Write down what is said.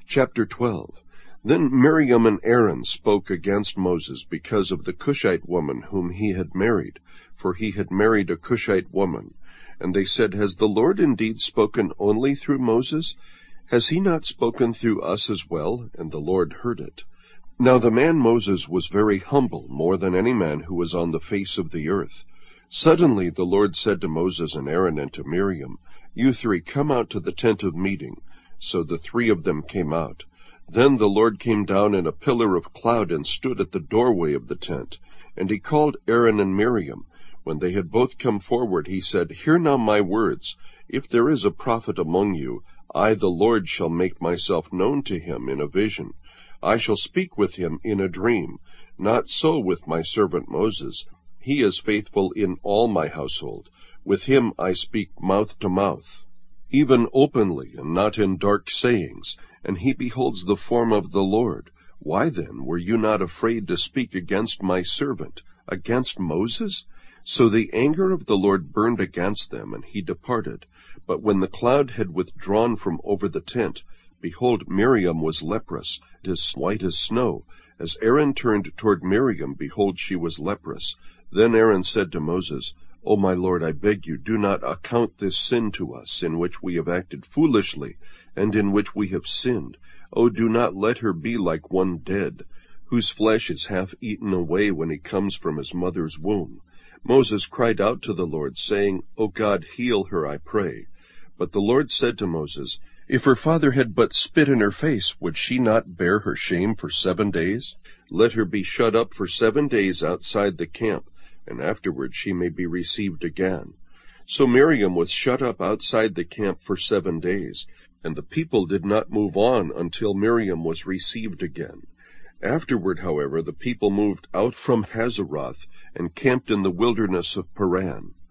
Chapter 12. Then Miriam and Aaron spoke against Moses because of the Cushite woman whom he had married, for he had married a Cushite woman. And they said, Has the Lord indeed spoken only through Moses? Has he not spoken through us as well? And the Lord heard it. Now the man Moses was very humble, more than any man who was on the face of the earth. Suddenly the Lord said to Moses and Aaron and to Miriam, You three come out to the tent of meeting. So the three of them came out. Then the Lord came down in a pillar of cloud and stood at the doorway of the tent. And he called Aaron and Miriam. When they had both come forward, he said, Hear now my words. If there is a prophet among you, I, the Lord, shall make myself known to him in a vision. I shall speak with him in a dream. Not so with my servant Moses. He is faithful in all my household. With him I speak mouth to mouth, even openly, and not in dark sayings, and he beholds the form of the Lord. Why then were you not afraid to speak against my servant, against Moses? So the anger of the Lord burned against them, and he departed. But when the cloud had withdrawn from over the tent, behold, Miriam was leprous, as white as snow. As Aaron turned toward Miriam, behold, she was leprous. Then Aaron said to Moses, O my Lord, I beg you, do not account this sin to us, in which we have acted foolishly, and in which we have sinned. O do not let her be like one dead, whose flesh is half eaten away when he comes from his mother's womb. Moses cried out to the Lord, saying, O God, heal her, I pray. But the Lord said to Moses, If her father had but spit in her face, would she not bear her shame for 7 days? Let her be shut up for 7 days outside the camp, and afterward she may be received again. So Miriam was shut up outside the camp for 7 days, and the people did not move on until Miriam was received again. Afterward, however, the people moved out from Hazeroth and camped in the wilderness of Paran.